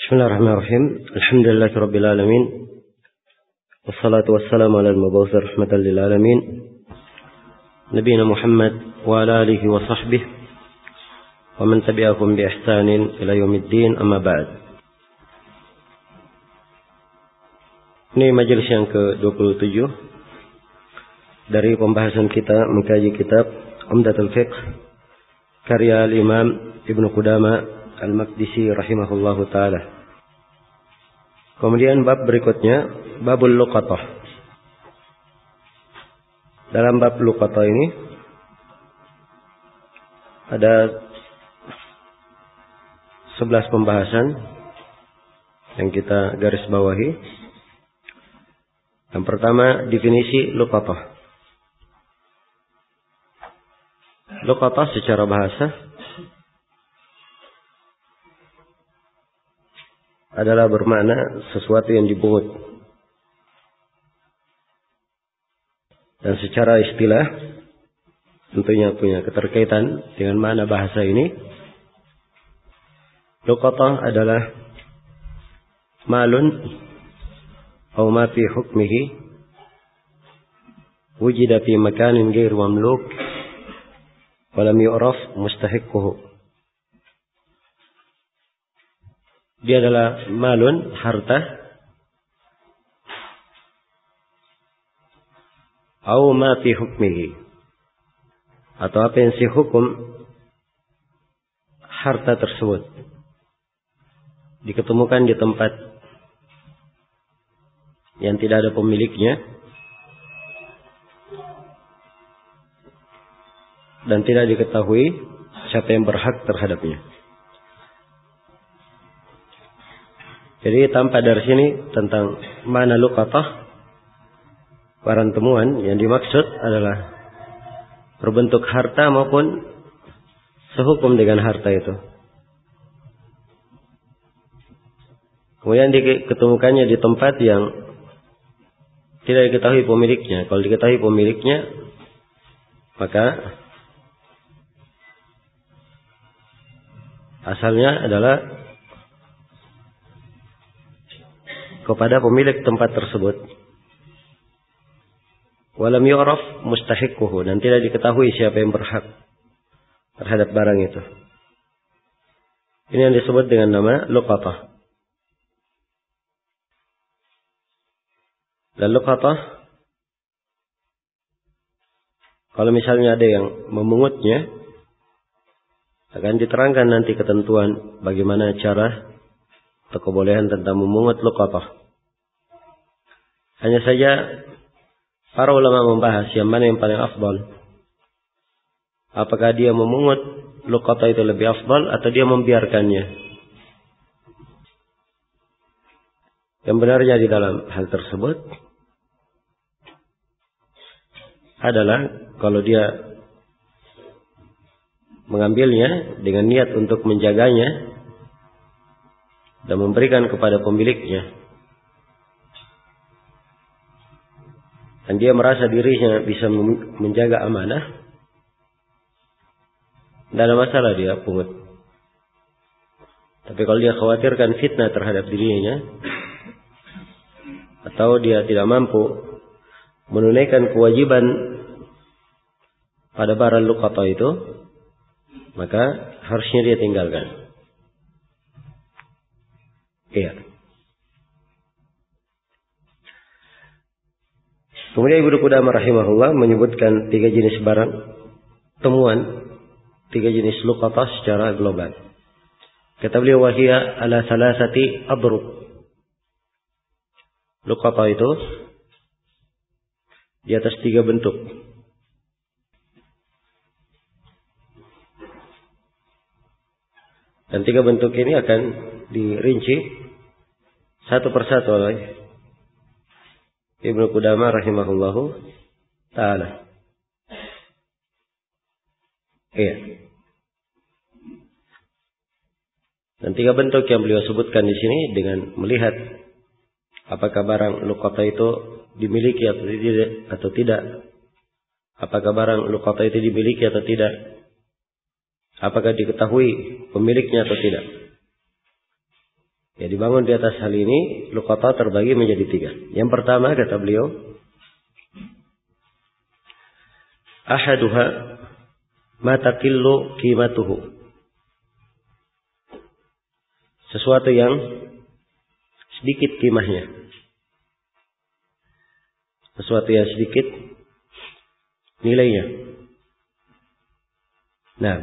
Bismillahirrahmanirrahim. Alhamdulillahirabbil alamin. Wassalatu wassalamu ala al-mab'uts rahmatan lil alamin. Nabiyina Muhammad wa ala alihi wa sahbihi wa man tabi'ahum bi ihsanin ila yaumiddin, amma ba'd. Ini majelis yang ke-27 dari pembahasan kita mengkaji kitab Umdatul Fiqh karya al-Imam Ibnu Qudamah Al-Maqdisi rahimahullahu ta'ala. Kemudian bab berikutnya, babul luqatah. Dalam bab luqatah ini ada 11 pembahasan yang kita garis bawahi. Yang pertama, definisi luqatah. Luqatah secara bahasa adalah bermakna sesuatu yang dibungut. Dan secara istilah tentunya punya keterkaitan dengan makna bahasa ini. Luqatah adalah malun atau ma fi hukmihi wujida fi makanin ghair mamluk wa lam yu'raf mustahiquhu. Dia adalah malun, harta, au ma fi hukmihi, atau apa yang si hukum harta tersebut, diketemukan di tempat yang tidak ada pemiliknya dan tidak diketahui siapa yang berhak terhadapnya. Jadi tanpa dari sini tentang mana luqatah, barang temuan yang dimaksud adalah berbentuk harta maupun sehukum dengan harta itu. Kemudian diketemukannya di tempat yang tidak diketahui pemiliknya. Kalau diketahui pemiliknya, maka asalnya adalah kepada pemilik tempat tersebut. Walam yu'raf mustahiquhu, dan tidak diketahui siapa yang berhak terhadap barang itu. Ini yang disebut dengan nama luqatah. Dan luqatah, kalau misalnya ada yang memungutnya, akan diterangkan nanti ketentuan bagaimana cara atau kebolehan tentang memungut luqatah. Hanya saja para ulama membahas yang mana yang paling afdal. Apakah dia memungut luqatah itu lebih afdal atau dia membiarkannya? Yang benarnya di dalam hal tersebut adalah kalau dia mengambilnya dengan niat untuk menjaganya dan memberikan kepada pemiliknya, dan dia merasa dirinya bisa menjaga amanah, tidak ada masalah dia pungut. Tapi kalau dia khawatirkan fitnah terhadap dirinya, atau dia tidak mampu menunaikan kewajiban pada barang luqatah itu, maka harusnya dia tinggalkan. Iya. Kemudian Ibnu Qudamah rahimahullah menyebutkan 3 jenis barang temuan, 3 jenis luqatah secara global. Kata beliau, wahia ala salasati adrub. Luqatah itu di atas 3 bentuk. Dan 3 bentuk ini akan dirinci satu persatu oleh Ibnu Qudamah rahimahullahu ta'ala. Iya. Dan 3 bentuk yang beliau sebutkan di sini dengan melihat apakah barang luqatah itu dimiliki atau tidak. Apakah barang luqatah itu dimiliki atau tidak. Apakah diketahui pemiliknya atau tidak. Ya, dibangun di atas hal ini, luqata terbagi menjadi 3. Yang pertama kata beliau, ahaduha ma taqillu qimatuhu. Sesuatu yang sedikit qimahnya. Sesuatu yang sedikit nilainya. Nah,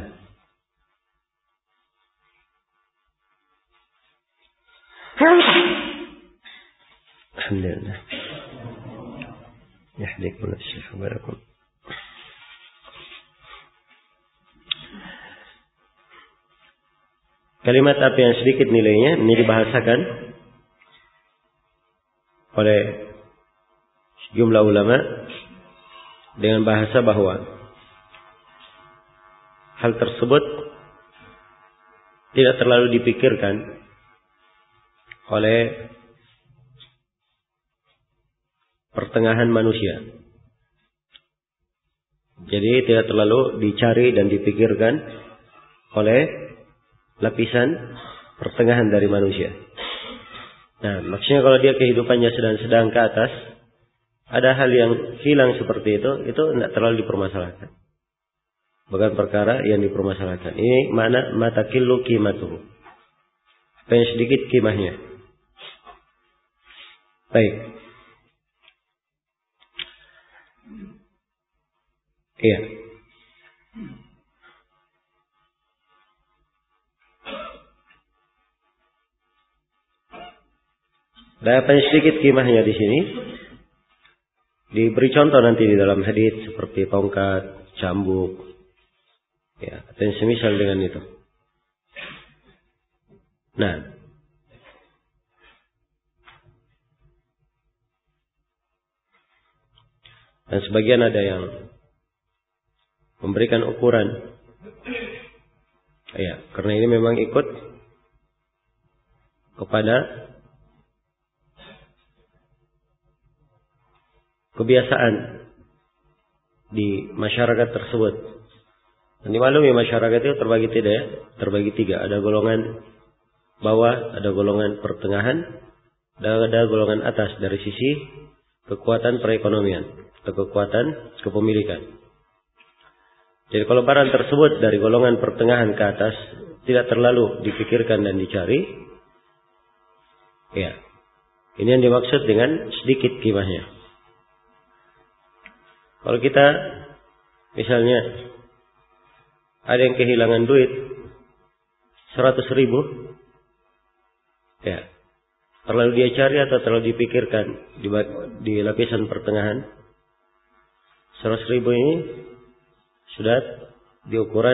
alhamdulillah. Yahdikumullah syekh barakum. Kalimat apa yang sedikit nilainya ini dibahasakan oleh sejumlah ulama dengan bahasa bahwa hal tersebut tidak terlalu dipikirkan oleh pertengahan manusia. Jadi tidak terlalu dicari dan dipikirkan oleh lapisan pertengahan dari manusia. Nah, maksudnya kalau dia kehidupannya sedang ke atas, ada hal yang hilang seperti itu tidak terlalu dipermasalahkan. Bukan perkara yang dipermasalahkan. Ini mana matakillu qimatuhu. Apa yang sedikit qimahnya. Baik. Iya. Ada apa yang sedikit qimahnya di sini? Diberi contoh nanti di dalam hadis seperti tongkat, cambuk, ya, atau yang semisal dengan itu. Nah, dan sebagian ada yang memberikan ukuran, ya, karena ini memang ikut kepada kebiasaan di masyarakat tersebut. Dan dimaklumi masyarakat itu terbagi tiga. Ada golongan bawah, ada golongan pertengahan, dan ada golongan atas dari sisi kekuatan perekonomian atau kekuatan kepemilikan. Jadi kalau barang tersebut dari golongan pertengahan ke atas tidak terlalu dipikirkan dan dicari, ya, ini yang dimaksud dengan sedikit qimahnya. Kalau kita misalnya ada yang kehilangan duit 100.000, ya, terlalu dia cari atau terlalu dipikirkan di lapisan pertengahan. 100.000 ini sudah diukuran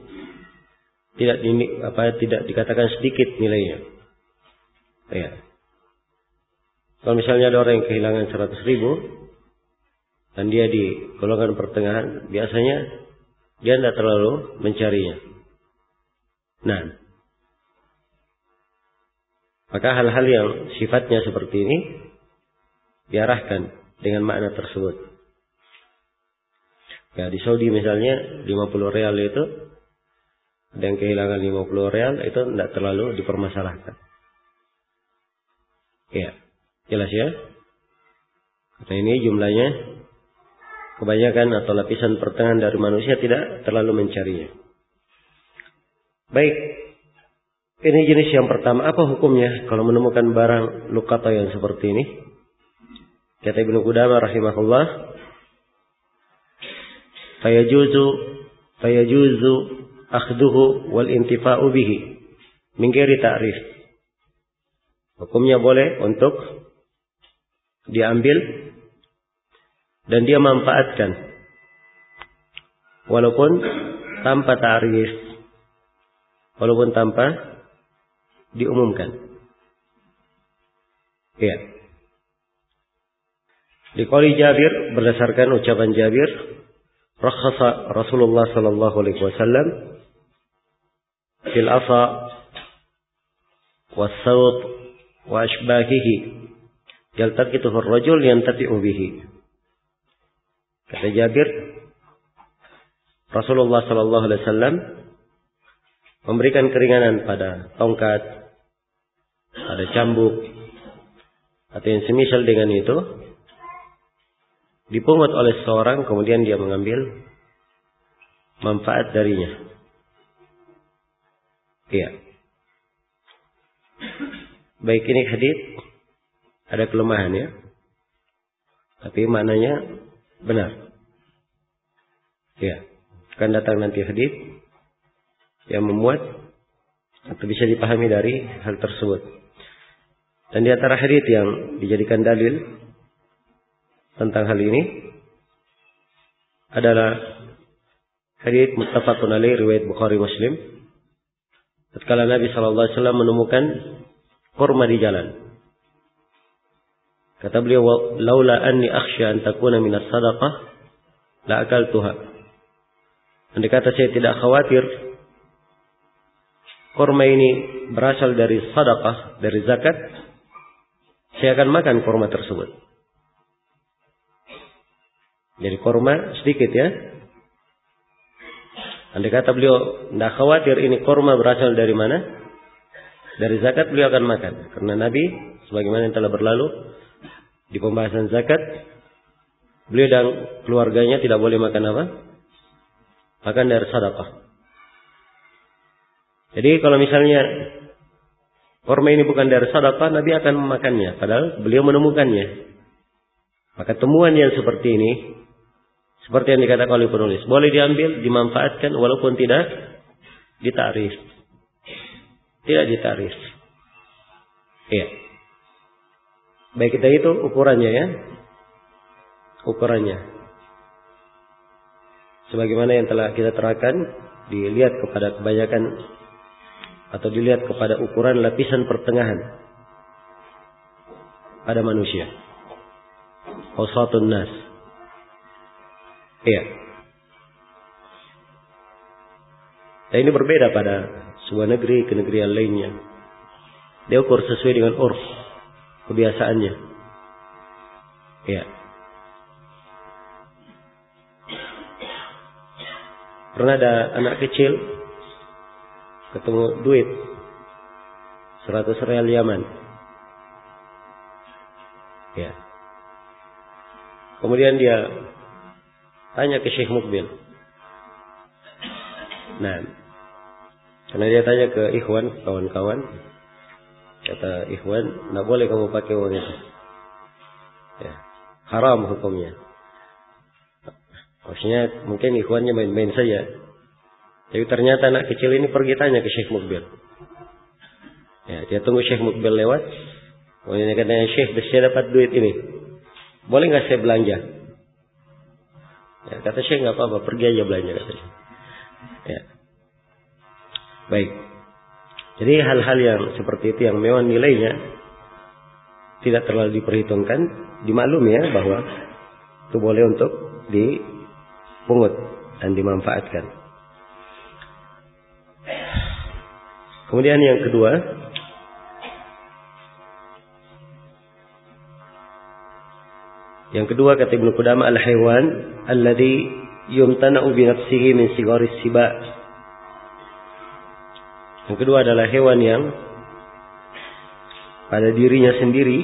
tidak dikatakan sedikit nilainya. Ya. Kalau misalnya ada orang yang kehilangan 100.000 dan dia di golongan pertengahan, biasanya dia tidak terlalu mencarinya. Nah, maka hal-hal yang sifatnya seperti ini diarahkan dengan makna tersebut. Ya, di Saudi misalnya 50 real itu, ada yang kehilangan 50 real itu tidak terlalu dipermasalahkan. Ya, jelas ya. Karena ini jumlahnya kebanyakan atau lapisan pertengahan dari manusia tidak terlalu mencarinya. Baik, ini jenis yang pertama. Apa hukumnya kalau menemukan barang luqata yang seperti ini? Kata Ibnu Qudamah rahimahullah, fayajuzu akhduhu wal intifa'u bihi min ghairi ta'rif. Hukumnya boleh untuk diambil dan dia manfaatkan walaupun tanpa ta'rif, walaupun tanpa diumumkan. Ya. Di qauli Jabir, berdasarkan ucapan Jabir, rakhasa Rasulullah sallallahu alaihi wasallam fil asa was-sawt wa ashbahihi yaltaqituhu ar-rajul yantafi'u bihi. Kata Jabir, Rasulullah sallallahu alaihi wasallam memberikan keringanan pada tongkat, ada cambuk, atau yang semisal dengan itu, dipungut oleh seseorang, kemudian dia mengambil manfaat darinya. Iya. Baik, ini hadits ada kelemahan ya, tapi maknanya benar. Ya, akan datang nanti hadits yang memuat atau bisa dipahami dari hal tersebut. Dan di antara hadits yang dijadikan dalil tentang hal ini adalah hadits muttafaqun alaih riwayat Bukhari Muslim. Tatkala Nabi sallallahu alaihi wasallam menemukan kurma di jalan, kata beliau, laula anni akhsha an takuna minas sadaqah la akaltuha. Andai kata saya tidak khawatir kurma ini berasal dari sedekah, dari zakat, saya akan makan kurma tersebut. Jadi kurma sedikit ya. Andai kata beliau tidak khawatir ini kurma berasal dari mana, dari zakat, beliau akan makan. Karena Nabi, sebagaimana yang telah berlalu di pembahasan zakat, beliau dan keluarganya tidak boleh makan apa? Makan dari sedekah. Jadi kalau misalnya kurma ini bukan dari sedekah, Nabi akan memakannya, padahal beliau menemukannya. Maka temuan yang seperti ini, seperti yang dikatakan oleh penulis, boleh diambil, dimanfaatkan walaupun tidak ditarif. Tidak ditarif. Iya. Baik, kita itu ukurannya ya. Ukurannya. Sebagaimana yang telah kita terangkan, dilihat kepada kebanyakan atau dilihat kepada ukuran lapisan pertengahan pada manusia. Awsatun nas. Iya. Dan ini berbeda pada sebuah negeri ke negeri yang lainnya. Dia ukur sesuai dengan urf, kebiasaannya. Iya. Pernah ada anak kecil ketemu duit 100 real Yaman. Ya. Kemudian dia tanya ke Syekh Mukbil. Nah, karena dia tanya ke ikhwan, kawan-kawan, kata ikhwan, tidak boleh kamu pakai uang itu. Ya, haram hukumnya. Maksudnya mungkin ikhwannya main-main saja. Tapi ternyata anak kecil ini pergi tanya ke Syekh Mukbil. Ya, dia tunggu Syekh Mukbil lewat. Kemudian dia katanya, Syekh, saya dapat duit ini. Boleh nggak saya belanja? Ya, kata Syekh, nggak apa-apa, pergi aja belanja, katanya. Ya. Baik. Jadi hal-hal yang seperti itu yang memang nilainya tidak terlalu diperhitungkan, dimaklumi ya bahwa itu boleh untuk dipungut dan dimanfaatkan. Kemudian yang kedua, kata Ibnu Qudamah, al-haywan alladhi yumtana'u bi nafsihi min sigaris siba. Yang kedua adalah hewan yang pada dirinya sendiri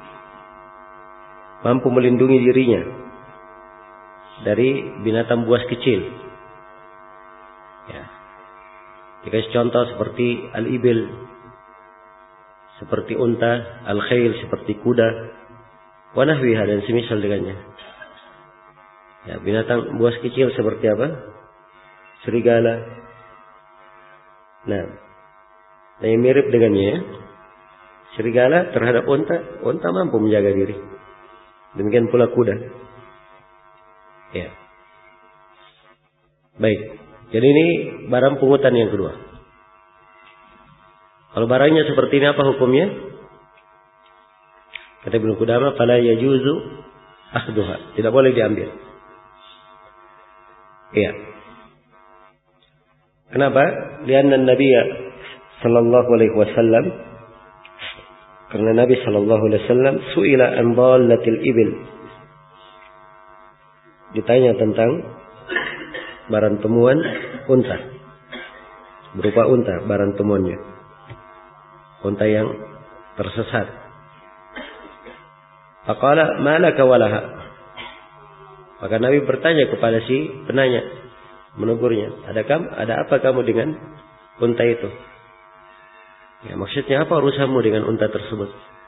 mampu melindungi dirinya dari binatang buas kecil. Ya. Dikasih contoh seperti al-ibil, seperti unta, al-khail, seperti kuda, wa nahwiha dan semisal dengannya. Ya, binatang buas kecil seperti apa? Serigala. Nah, yang mirip dengannya, serigala terhadap unta mampu menjaga diri. Demikian pula kuda. Ya. Baik. Jadi ini barang pungutan yang kedua. Kalau barangnya seperti ini apa hukumnya? Kata Ibnu Qudamah, fala yajuzu akhduha. Tidak boleh diambil. Iya. Kenapa? Lianna Nabi sallallahu alaihi wasallam, karena Nabi sallallahu alaihi wasallam su'ila an dhallatil ibil. Ditanya tentang barang temuan unta. Berupa unta barang temuannya. Unta yang tersesat. Faqala ma laka walaha. Maka Nabi bertanya kepada si penanya, menegurnya, ada apa kamu dengan unta itu? Ya, maksudnya apa urusanmu dengan unta tersebut?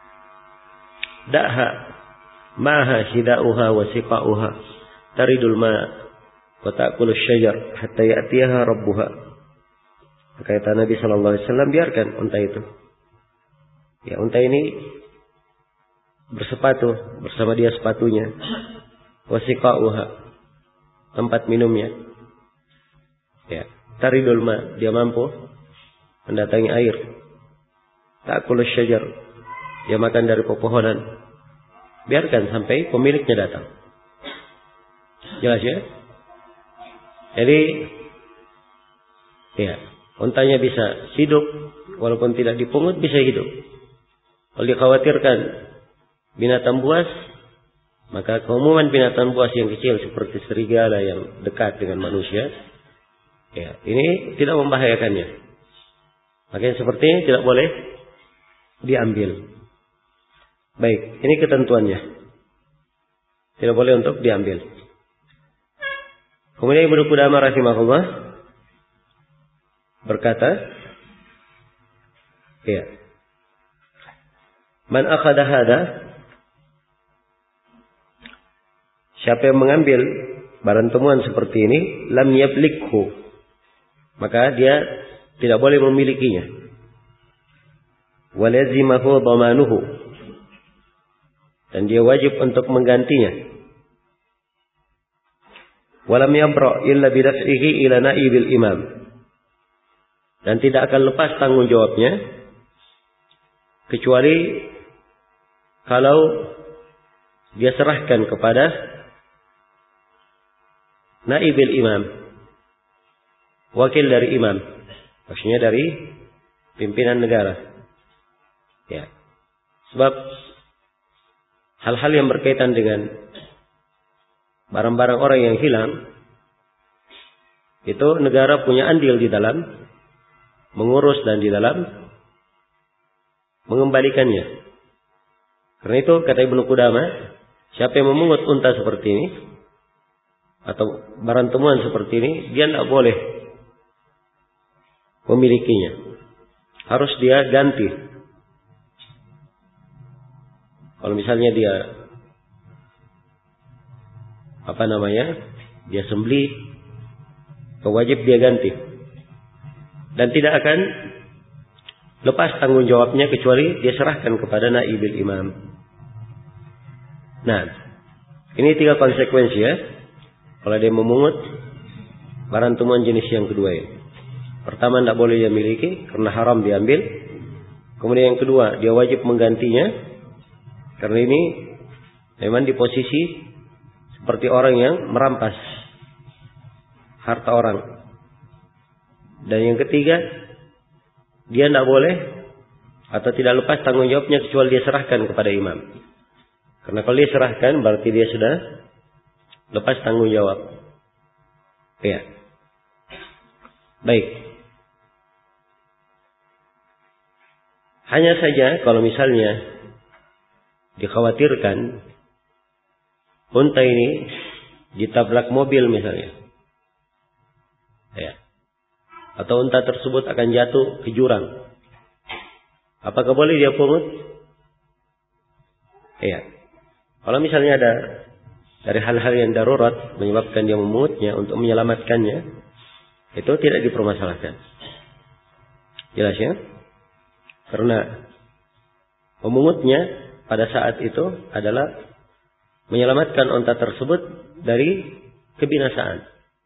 Da'ha maha hida'uha wa siqa'uha taridul ma wa ta'kulu syajar hatta ya'tiyaha rabbuha. Kata Nabi sallallahu alaihi wasallam, biarkan unta itu. Ya, unta ini bersepatu, bersama dia sepatunya. Wa siqa'uha, tempat minumnya. Ya, taridul ma, dia mampu mendatangi air. Ta'kulu syajar, dia makan dari pepohonan. Biarkan sampai pemiliknya datang. Jelas ya? Jadi, ya, untanya bisa hidup, walaupun tidak dipungut bisa hidup. Kalau dikhawatirkan binatang buas, maka keumuman binatang buas yang kecil seperti serigala yang dekat dengan manusia, ya, ini tidak membahayakannya. Maka yang seperti ini tidak boleh diambil. Baik, ini ketentuannya. Tidak boleh untuk diambil. Kemudian Ibnu Qudamah rahimahullah berkata, ya, man akhadha hada, siapa yang mengambil barang temuan seperti ini, lam yablikhu, maka dia tidak boleh memilikinya. Walazimahu dhamanuhu, dan dia wajib untuk menggantinya. Walam yabra illa bidaf'ihi ila naibil imam, dan tidak akan lepas tanggung jawabnya kecuali kalau dia serahkan kepada naibil imam, wakil dari imam, maksudnya dari pimpinan negara. Ya. Sebab hal-hal yang berkaitan dengan barang-barang orang yang hilang, itu negara punya andil di dalam mengurus dan di dalam mengembalikannya. Karena itu kata Ibnu Qudamah, siapa yang memungut unta seperti ini atau barang temuan seperti ini, dia tidak boleh memilikinya. Harus dia ganti. Kalau misalnya dia dia sembelih, wajib dia ganti. Dan tidak akan lepas tanggung jawabnya kecuali dia serahkan kepada naibil imam. Nah, ini 3 konsekuensi ya. Kalau dia memungut barang temuan jenis yang kedua ini. Pertama, tidak boleh dia miliki karena haram diambil. Kemudian yang kedua, dia wajib menggantinya karena ini memang di posisi seperti orang yang merampas harta orang. Dan yang ketiga, dia tidak boleh atau tidak lepas tanggung jawabnya kecuali dia serahkan kepada imam. Karena kalau dia serahkan berarti dia sudah lepas tanggung jawab. Ya. Baik. Hanya saja kalau misalnya dikhawatirkan unta ini ditabrak mobil misalnya, ya, atau unta tersebut akan jatuh ke jurang, apakah boleh dia pungut? Ya, kalau misalnya ada dari hal-hal yang darurat menyebabkan dia memungutnya untuk menyelamatkannya, itu tidak dipermasalahkan. Jelas ya? Karena memungutnya pada saat itu adalah menyelamatkan unta tersebut dari kebinasaan.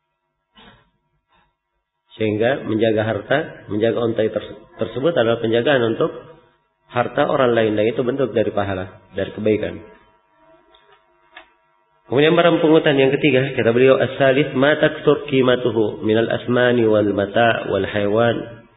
Sehingga menjaga harta, menjaga unta tersebut adalah penjagaan untuk harta orang lain. Dan itu bentuk dari pahala, dari kebaikan. Kemudian barang pungutan yang ketiga, kata beliau, as-salis ma takthur qimatuhu minal asmani wal mata' wal haywan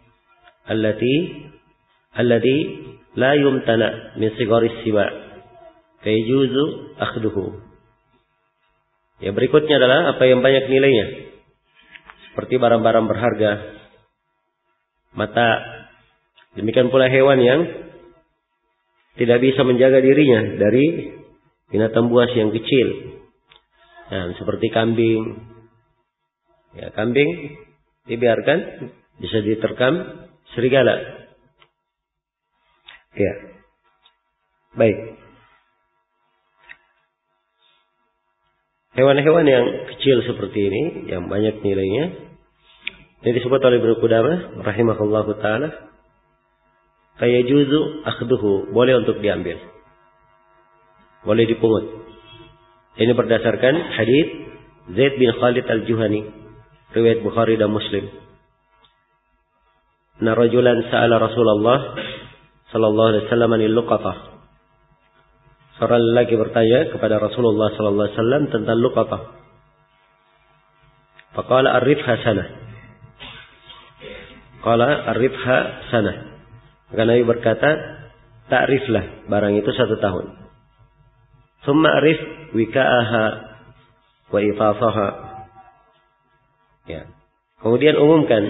alladhi la yumtana min sigaris siba fayajuzu akhduhu. Ya, berikutnya adalah apa yang banyak nilainya, seperti barang-barang berharga, mata, demikian pula hewan yang tidak bisa menjaga dirinya dari binatang buas yang kecil. Nah, seperti kambing. Ya, kambing dibiarkan bisa diterkam serigala. Ya. Baik. Hewan-hewan yang kecil seperti ini, yang banyak nilainya, ini disebut oleh Ibnu Qudamah rahimahullahu taala, fayajuzu akhduhu, boleh untuk diambil. Boleh dipungut. Ini berdasarkan hadis Zaid bin Khalid al-Juhani, riwayat Bukhari dan Muslim. Anna rajulan sa'ala Rasulullah sallallahu alaihi wasallam anil luqatah. Seorang lelaki bertanya kepada Rasulullah sallallahu alaihi wasallam tentang luqatah. Faqala arifha sanah. Qala arifha sanah. Maka Nabi berkata, ta'riflah barang itu 1 tahun. Thumma arif wika'aha wa ifafaha. Ya. Kemudian umumkan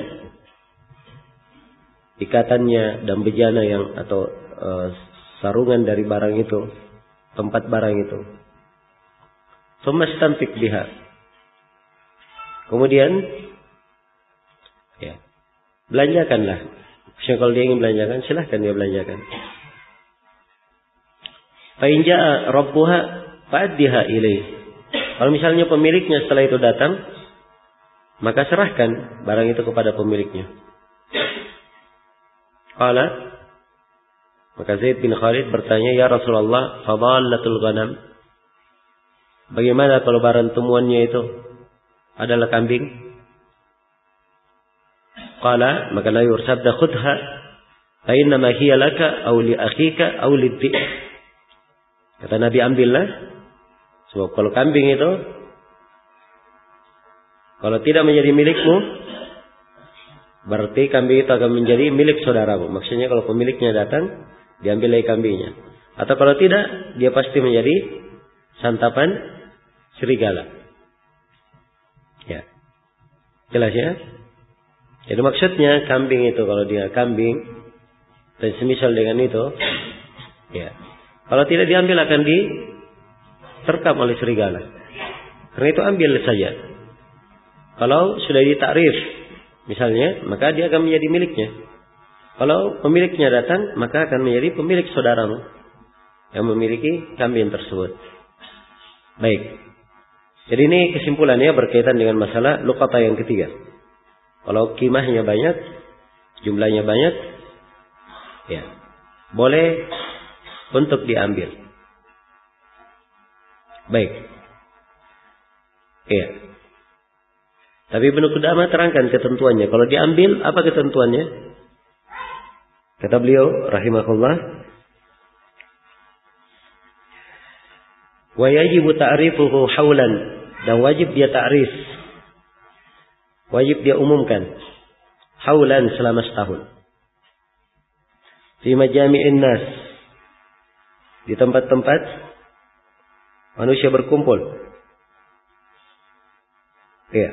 ikatannya dan bejana yang atau sarungan dari barang itu, tempat barang itu. Thumma istanfik biha. Kemudian ya, belanjakanlah. Kalau dia ingin belanjakan, silahkan dia belanjakan. Fa in jaa rabbuha fa'addiha ilaih. Kalau misalnya pemiliknya setelah itu datang, maka serahkan barang itu kepada pemiliknya. Qala, maka Zaid bin Khalid bertanya, ya Rasulullah, fadallatul ghanam. Bagaimana kalau barang temuannya itu adalah kambing? Qala, maka Nabi bersabda, khudha fa innama hiya laka aw li akhika aw lidhi. Kata Nabi, ambillah. Sebab kalau kambing itu kalau tidak menjadi milikmu, berarti kambing itu akan menjadi milik saudaramu. Maksudnya kalau pemiliknya datang, diambil lagi kambingnya. Atau kalau tidak, dia pasti menjadi santapan serigala. Ya. Jelas ya? Jadi maksudnya kambing itu, kalau dia kambing dan semisal dengan itu, ya. Kalau tidak diambil akan diterkam oleh serigala. Karena itu ambil saja. Kalau sudah ditakrif misalnya, maka dia akan menjadi miliknya. Kalau pemiliknya datang, maka akan menjadi pemilik saudaramu yang memiliki kambing tersebut. Baik. Jadi ini kesimpulannya berkaitan dengan masalah luqata yang ketiga. Kalau qimahnya banyak, jumlahnya banyak, ya, boleh untuk diambil. Baik. Iya. Tapi Ibnu Qudamah terangkan ketentuannya. Kalau diambil, apa ketentuannya? Kata beliau, rahimahullah, wa yajibu ta'rifuhu haulan, dan wajib dia ta'rif. Wajib dia umumkan. Haulan selama setahun. Fi majami'in nas, di tempat-tempat manusia berkumpul. Iya.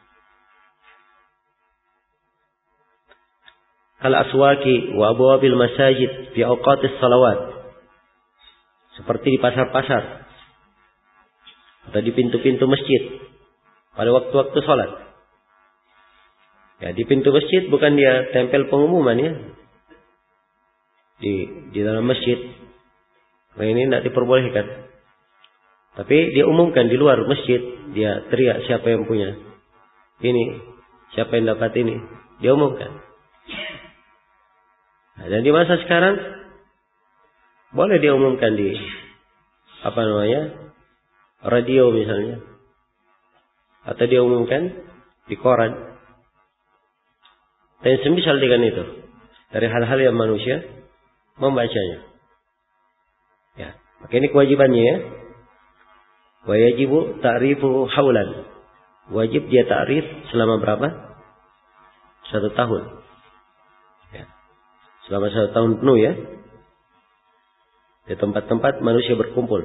Al-aswaki wa abwabil masajid fi awqatis salawat. Seperti di pasar-pasar atau di pintu-pintu masjid pada waktu-waktu salat. Ya, di pintu masjid bukan dia tempel pengumuman ya. Di dalam masjid. Nah, ini tidak diperbolehkan. Tapi dia umumkan di luar masjid, dia teriak siapa yang punya ini, siapa yang dapat ini, dia umumkan. Nah, dan di masa sekarang boleh dia umumkan di radio misalnya, atau dia umumkan di koran. Dan semisal dengan itu dari hal-hal yang manusia membacanya. Ya, maka ini kewajibannya ya. Wa yajibu ta'rifu haulan. Wajib dia ta'rif selama berapa? 1 tahun. Ya. Selama 1 tahun penuh ya. Di tempat-tempat manusia berkumpul.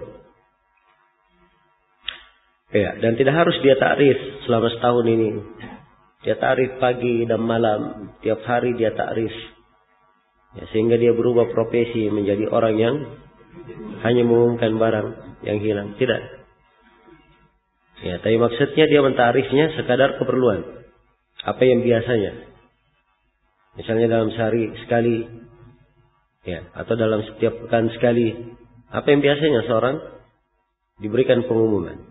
Ya, dan tidak harus dia ta'rif selama setahun ini. Dia ta'rif pagi dan malam, tiap hari dia ta'rif. Ya, sehingga dia berubah profesi menjadi orang yang hanya mengumumkan barang yang hilang. Tidak. Ya, tapi maksudnya dia mentarifnya sekadar keperluan. Apa yang biasanya. Misalnya dalam sehari sekali. Ya, atau dalam setiap pekan sekali. Apa yang biasanya seorang diberikan pengumuman.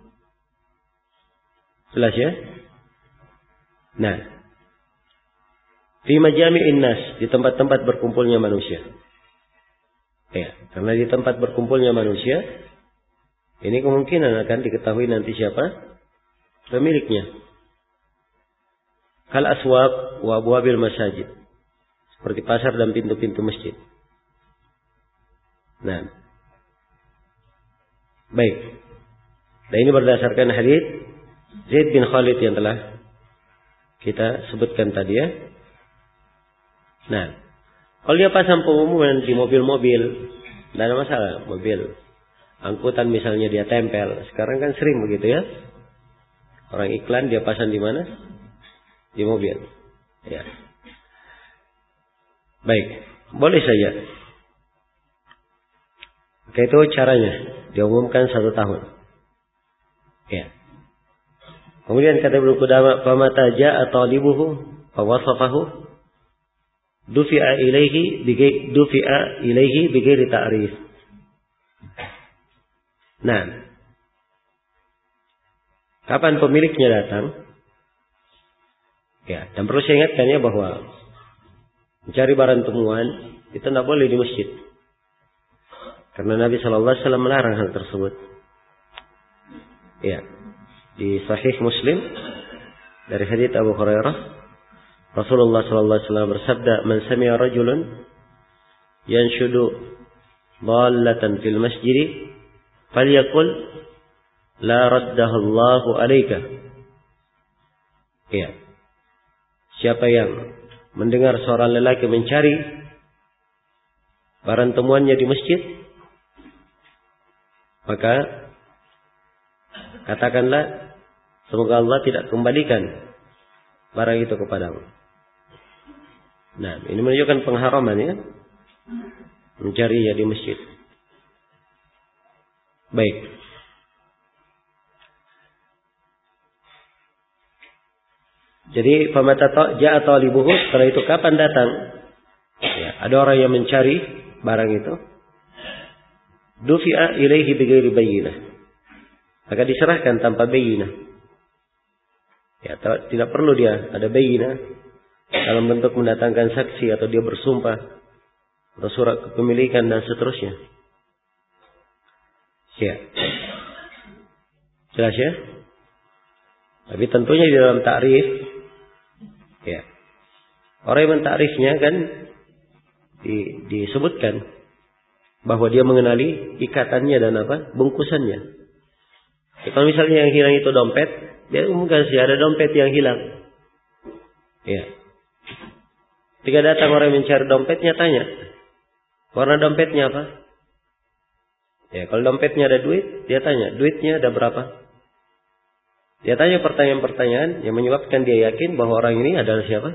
Jelas ya? Nah, fi majami'in nas, di tempat-tempat berkumpulnya manusia. Ya, karena di tempat berkumpulnya manusia, ini kemungkinan akan diketahui nanti siapa pemiliknya. Kal aswaq wa abwabil masajid, seperti pasar dan pintu-pintu masjid. Nah, baik. Dan ini berdasarkan hadis Zaid bin Khalid yang telah kita sebutkan tadi ya. Nah, kalau dia pasang pengumuman di mobil-mobil, tidak ada masalah. Mobil angkutan misalnya dia tempel. Sekarang kan sering begitu ya. Orang iklan dia pasang di mana? Di mobil. Ya. Baik, boleh saja. Oke, itu caranya. Diumumkan 1 tahun. Ya. Kemudian kata Ibnu Qudamah, "Famata jaa talibuhu fa wasafahu dufi'a ilaihi bighairi ta'rif." Nah, kapan pemiliknya datang? Ya, dan perlu saya ingatkan ya bahwa mencari barang temuan itu tidak boleh di masjid. Karena Nabi sallallahu alaihi wasallam melarang hal tersebut. Ya. Di Sahih Muslim dari hadits Abu Hurairah, Rasulullah sallallahu alaihi wasallam bersabda, "Man sami'a rajulun yanshudu dhallatan fil masjid, falyaqul la raddaha Allahu 'alaika." Ya. Siapa yang mendengar seorang lelaki mencari barang temuannya di masjid, maka katakanlah, semoga Allah tidak kembalikan barang itu kepadamu. Nah, ini menunjukkan pengharaman ya, mencarinya di masjid. Baik. Jadi famata ja'a talibuhu, setelah itu kapan datang? Ya, ada orang yang mencari barang itu. Dufi'a ilaihi bighairi bayyinah. Maka diserahkan tanpa bayyinah. Ya, tidak perlu dia ada bayyinah dalam bentuk mendatangkan saksi atau dia bersumpah atau surat kepemilikan dan seterusnya. Ya. Jelas ya? Tapi tentunya di dalam takrif, ya, orang yang mentakrifnya kan disebutkan bahwa dia mengenali ikatannya dan apa bungkusannya. Ya, kalau misalnya yang hilang itu dompet, dia umumkan sih ada dompet yang hilang. Ya. Ketika datang orang mencari dompetnya, tanya, warna dompetnya apa? Ya, kalau dompetnya ada duit, dia tanya, duitnya ada berapa? Dia tanya pertanyaan-pertanyaan yang menyebabkan dia yakin bahwa orang ini adalah siapa?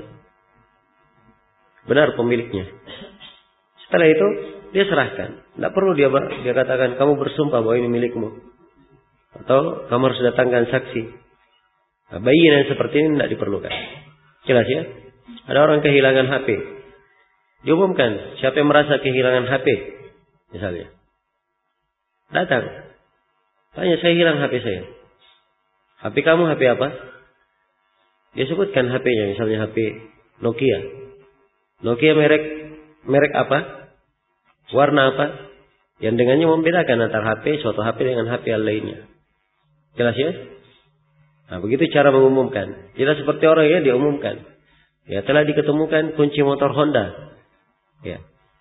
Benar pemiliknya. Setelah itu dia serahkan. Tidak perlu dia katakan kamu bersumpah bahwa ini milikmu, atau kamu harus datangkan saksi. Nah, bayinan seperti ini tidak diperlukan. Jelas ya? Ada orang kehilangan HP. Diumumkan siapa yang merasa kehilangan HP, misalnya. Datang. Tanya, saya hilang HP saya. HP kamu HP apa? Dia sebutkan HP-nya, misalnya HP Nokia. Nokia merek apa? Warna apa? Yang dengannya membedakan antara HP suatu HP dengan HP yang lainnya. Jelas ya? Nah, begitu cara mengumumkan. Tidak seperti orang ya dia umumkan. Ya, telah diketemukan kunci motor Honda. Ya.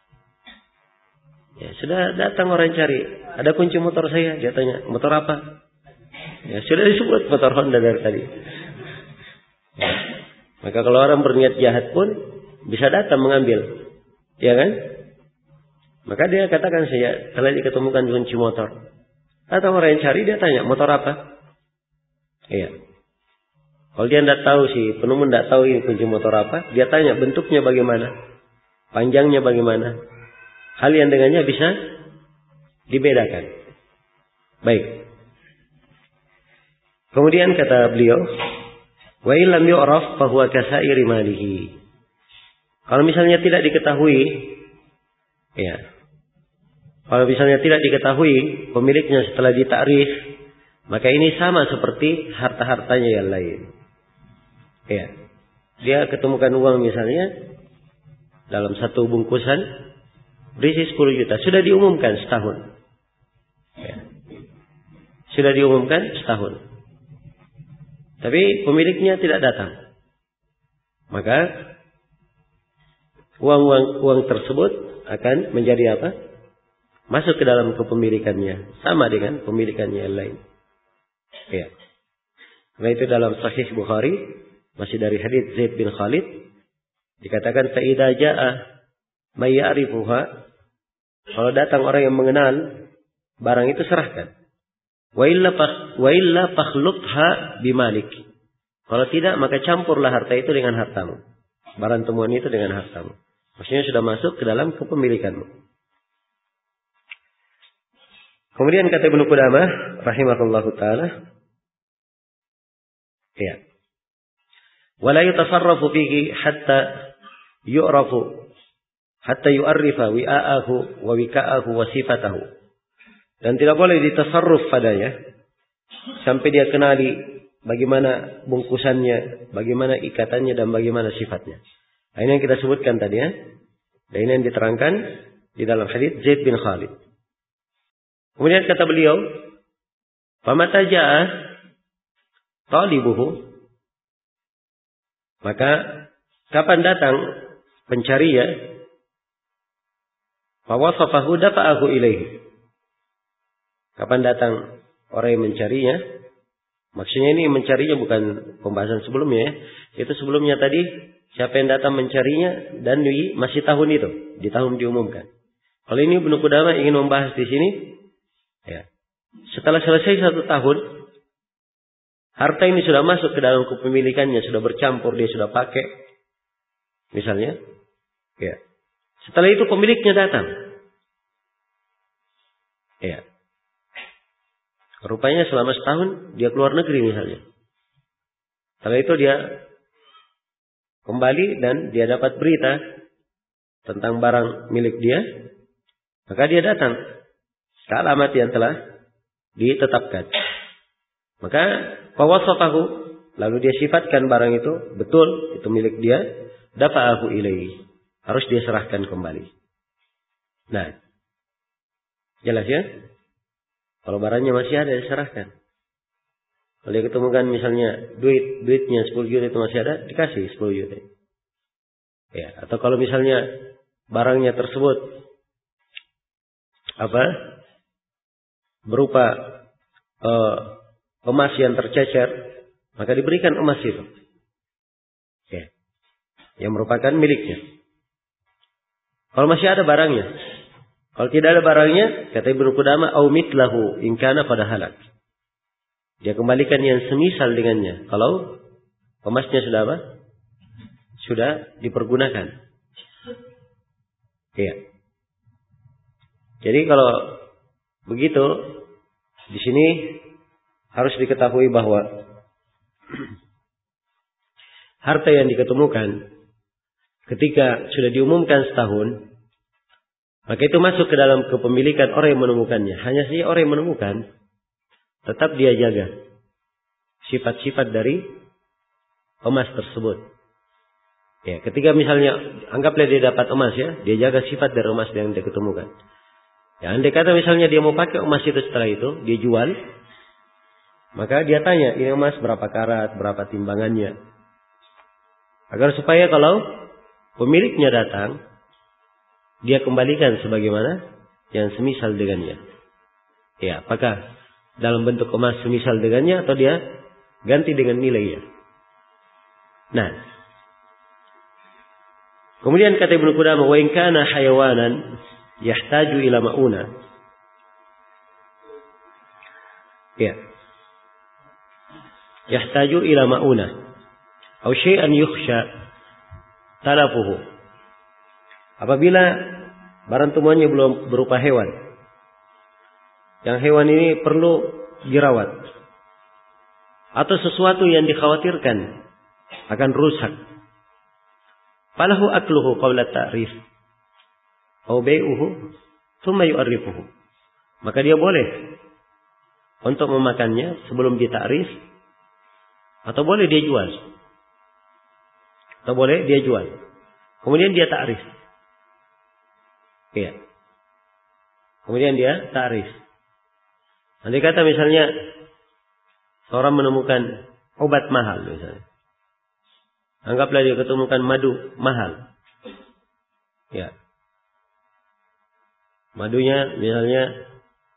Ya, sudah datang orang cari. Ada kunci motor saya, dia tanya, motor apa? Ya, sudah disebut motor Honda dari tadi. Ya. Maka kalau orang berniat jahat pun bisa datang mengambil. Ya kan? Maka dia katakan saya telah diketemukan kunci motor. Atau orang yang cari dia tanya, motor apa? Iya. Kalau dia tidak tahu, si penemu tidak tahu ini kunci motor apa, dia tanya bentuknya bagaimana. panjangnya bagaimana, hal yang dengannya bisa dibedakan. Baik. Kemudian kata beliau, wa illam yu'raf fa huwa kasairi malihi. Kalau misalnya tidak diketahui, ya. Kalau misalnya tidak diketahui pemiliknya setelah ditakrif, maka ini sama seperti harta-hartanya yang lain. Ya. Dia ketemukan uang misalnya dalam satu bungkusan berisi 10 juta. Sudah diumumkan setahun. Ya. Sudah diumumkan setahun. Tapi pemiliknya tidak datang. Maka uang tersebut akan menjadi apa? Masuk ke dalam kepemilikannya. Sama dengan pemilikannya yang lain. Ya. Nah itu dalam Sahih Bukhari. Masih dari hadits Zaid bin Khalid. Dikatakan fa'idha ja'a may ya'rifuha. Kalau datang orang yang mengenal barang itu serahkan. Wa illa fakhlutha bimalik. Kalau tidak maka campurlah harta itu dengan hartamu. Barang temuan itu dengan hartamu. Maksudnya sudah masuk ke dalam kepemilikanmu. Kemudian kata Ibnu Qudamah rahimahullahu taala, ya. Wala yatasarrafu fihi hatta yu'rafu hatta yu'arrifa wi'a'ahu wa wika'ahu wa sifatahu. Dan tidak boleh ditasarruf padanya sampai dia kenali bagaimana bungkusannya, bagaimana ikatannya dan bagaimana sifatnya. Nah, ini yang kita sebutkan tadi ya. Dan ini yang diterangkan di dalam hadits Zaid bin Khalid. Kemudian kata beliau, "Famata ja'a talibuhu." Maka kapan datang pencarinya, fa wasafahu dafa'ahu ilaihi. Kapan datang orang yang mencarinya? Maksudnya ini mencarinya bukan pembahasan sebelumnya ya. Itu sebelumnya tadi siapa yang datang mencarinya dan masih tahun itu, di tahun diumumkan. Kalau ini Ibnu Qudamah ingin membahas di sini, ya. Setelah selesai 1 tahun, harta ini sudah masuk ke dalam kepemilikannya, sudah bercampur, dia sudah pakai, misalnya, ya. Setelah itu pemiliknya datang, ya. Rupanya selama setahun dia keluar negeri misalnya. Setelah itu dia kembali dan dia dapat berita tentang barang milik dia, maka dia datang ke alamat yang telah ditetapkan. Maka fawasafahu, lalu dia sifatkan barang itu betul itu milik dia, dafa'ahu ilaihi, harus dia serahkan kembali. Nah, jelas ya? Kalau barangnya masih ada diserahkan. Kalau dia ketemukan misalnya duitnya 10 juta itu masih ada, dikasih 10 juta. Ya, atau kalau misalnya barangnya tersebut berupa emas yang tercecer, maka diberikan emas itu. Ya. Yang merupakan miliknya. Kalau masih ada barangnya. Kalau tidak ada barangnya, kata Ibnu Qudamah, au mitlahu in kana qad halak. Dia kembalikan yang semisal dengannya. Kalau emasnya sudah apa? Sudah dipergunakan. Iya. Jadi kalau begitu, di sini harus diketahui bahwa harta yang diketemukan ketika sudah diumumkan setahun, maka itu masuk ke dalam kepemilikan orang yang menemukannya. Hanya saja orang yang menemukan, tetap dia jaga sifat-sifat dari emas tersebut. Ya, ketika misalnya anggaplah dia dapat emas ya, dia jaga sifat dari emas yang dia ketemukan. Ya, andai kata misalnya dia mau pakai emas itu setelah itu, dia jual, maka dia tanya, ini emas berapa karat, berapa timbangannya. Agar supaya kalau pemiliknya datang, dia kembalikan sebagaimana yang semisal dengannya. Ya, apakah dalam bentuk emas semisal dengannya atau dia ganti dengan nilainya. Nah, kemudian kata Ibnu Qudamah, wa in kana hayawanan yahtaju ila mauna. Ya. Yahtaju ila mauna. Atau syai'an yukhsha talafuhu. Apabila barang temuannya belum berupa hewan, yang hewan ini perlu dirawat, atau sesuatu yang dikhawatirkan akan rusak, falahu akluhu qabla ta'rif aw bai'uhu thumma yu'arrifuhu. Maka dia boleh untuk memakannya sebelum ditakrif, atau boleh dia jual. Kemudian dia takrif. Iya. Kemudian dia takrif. Nanti kata misalnya seorang menemukan obat mahal misalnya. Anggaplah dia ketemukan madu mahal. Ya. Madunya misalnya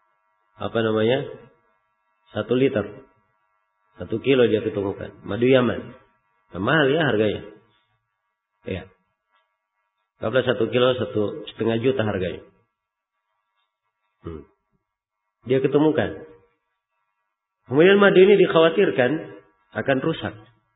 1 liter. 1 kilo dia ketemukan. Madu Yaman. Nah, mahal ya harganya. Ya. Anggaplah 1 kilo 1,5 juta harganya. Dia ketemukan. Kemudian madu ini dikhawatirkan akan rusak.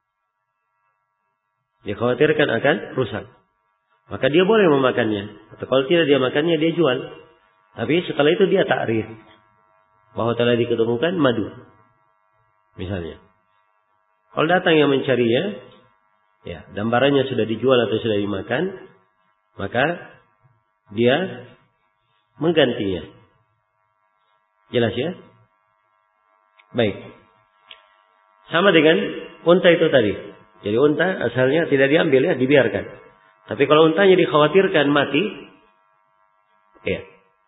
Maka dia boleh memakannya. Atau kalau tidak dia makannya, dia jual. Tapi setelah itu dia takrif bahwa telah diketemukan madu. Misalnya. Kalau datang yang mencarinya, ya, dan barangnya sudah dijual atau sudah dimakan, maka dia menggantinya. Jelas ya? Baik. Sama dengan unta itu tadi. Jadi unta asalnya tidak diambil ya, dibiarkan. Tapi kalau untanya dikhawatirkan mati, ya.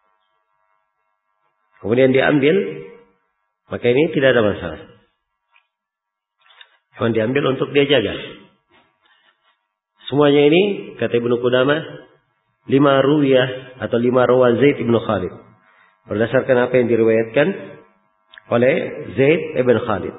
Kemudian diambil, maka ini tidak ada masalah. Cuma diambil untuk dia jaga. Semuanya ini, kata Ibnu Qudamah, 5 ruwiyah atau 5 rawa Zaid ibn Khalid. Berdasarkan apa yang diriwayatkan oleh Zaid ibn Khalid.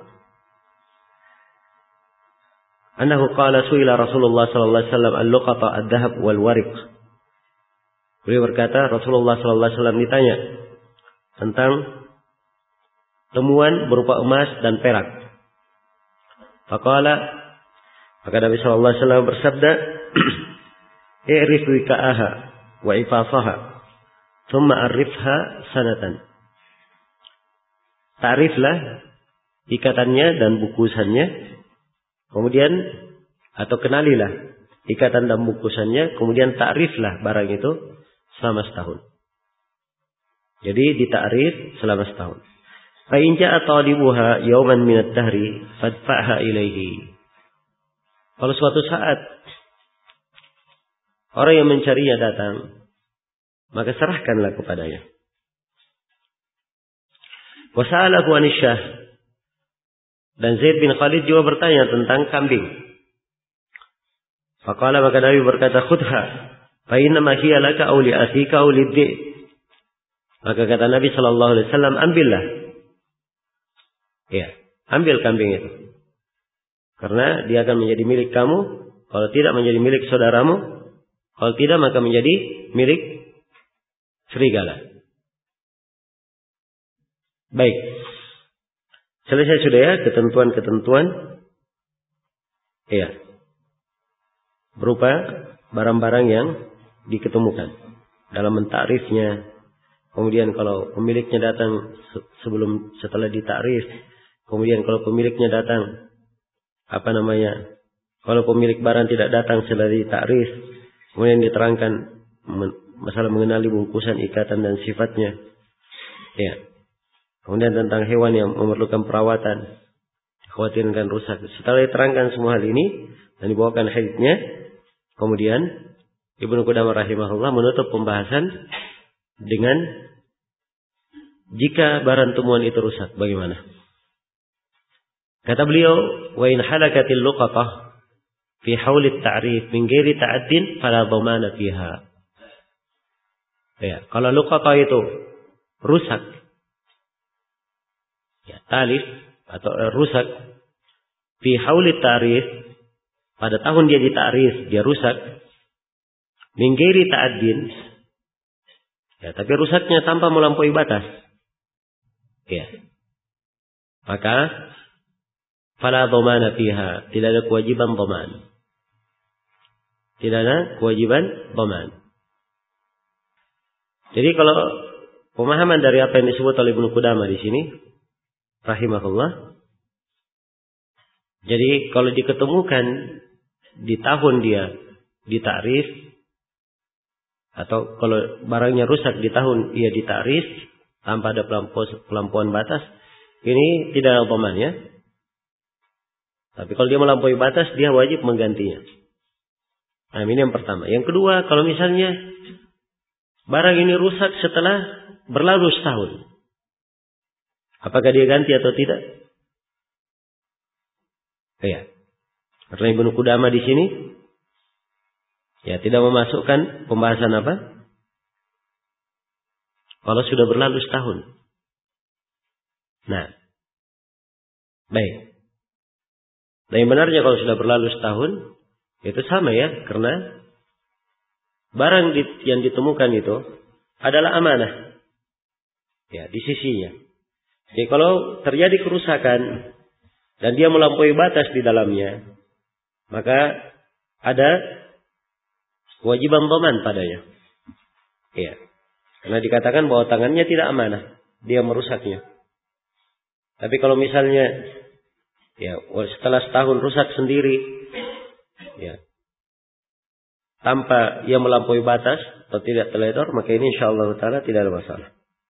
Annahu qala su'ila Rasulullah sallallahu alaihi wasallam al-luqata ad-dhahab wal wariq. Beliau berkata, Rasulullah sallallahu alaihi wasallam ditanya tentang temuan berupa emas dan perak. Faqala, maka Nabi sallallahu alaihi wasallam bersabda, "I'rif wika'aha wa ifasaha, thumma arifha sanatan." Ta'riflah ikatannya dan bungkusannya, kemudian atau kenalilah ikatan dan bungkusannya, kemudian ta'riflah barang itu selama setahun. Jadi ditakrif selama setahun. Fa in ja'a talibuha yawman min ad-dahri fadfa'ha ilaihi. Kalau suatu saat orang yang mencarinya datang, maka serahkanlah kepadanya. Wa sa'alahu 'anil syah. Dan Zaid bin Khalid juga bertanya tentang kambing. Faqala, maka Nabi berkata, khudha fa inna ma hiya laka aw li akhika aw liddi. Maka kata Nabi sallallahu alaihi wasallam, ambillah. Ya, ambil kambing itu. Karena dia akan menjadi milik kamu, kalau tidak menjadi milik saudaramu, kalau tidak maka menjadi milik serigala. Baik. Selesai sudah ya ketentuan-ketentuan. Iya. Berupa barang-barang yang diketemukan dalam mentakrifnya. Kemudian kalau pemiliknya datang setelah ditakrif, kemudian kalau pemiliknya datang kalau pemilik barang tidak datang setelah ditakrif, kemudian diterangkan masalah mengenali bungkusan, ikatan dan sifatnya. Ya. Kemudian tentang hewan yang memerlukan perawatan, khawatirkan rusak. Setelah diterangkan semua hal ini dan dibawakan hadisnya, kemudian Ibnu Qudamah rahimahullah menutup pembahasan dengan jika barang temuan itu rusak, bagaimana? Kata beliau, wa in halakatil luqatah fi haul at-ta'rif min ghairi ta'addin fala dhamana fiha. Ya, kalau luqatah itu rusak, ya, talif atau rusak fi haul at-ta'rif, pada tahun dia ditakrif dia rusak, min ghairi ta'addin, ya, tapi rusaknya tanpa melampaui batas. Ya. Maka fala dhamana fiha, tidak ada kewajiban dhaman. Tidak ada kewajiban dhaman. Jadi kalau pemahaman dari apa yang disebut oleh Ibnu Qudamah di sini, rahimahullah. Jadi kalau diketemukan di tahun dia ditakrif, atau kalau barangnya rusak di tahun ia ditakrif tanpa ada pelampauan batas, ini tidak ada umpamanya. Tapi kalau dia melampaui batas, dia wajib menggantinya. Nah, ini yang pertama. Yang kedua, kalau misalnya barang ini rusak setelah berlalu setahun, apakah dia ganti atau tidak? Iya. Karena Ibnu Qudamah di sini ya tidak memasukkan pembahasan apa? Kalau sudah berlalu setahun. Nah, baik. Nah, yang benarnya kalau sudah berlalu setahun, itu sama ya, karena barang yang ditemukan itu adalah amanah. Ya, di sisinya. Jadi kalau terjadi kerusakan dan dia melampaui batas di dalamnya, maka ada kewajiban dhaman padanya. Ya. Karena dikatakan bahwa tangannya tidak amanah, dia merusaknya. Tapi kalau misalnya ya setelah setahun rusak sendiri, ya tanpa ia melampaui batas atau tidak teledor, maka ini insyaallah taala tidak ada masalah.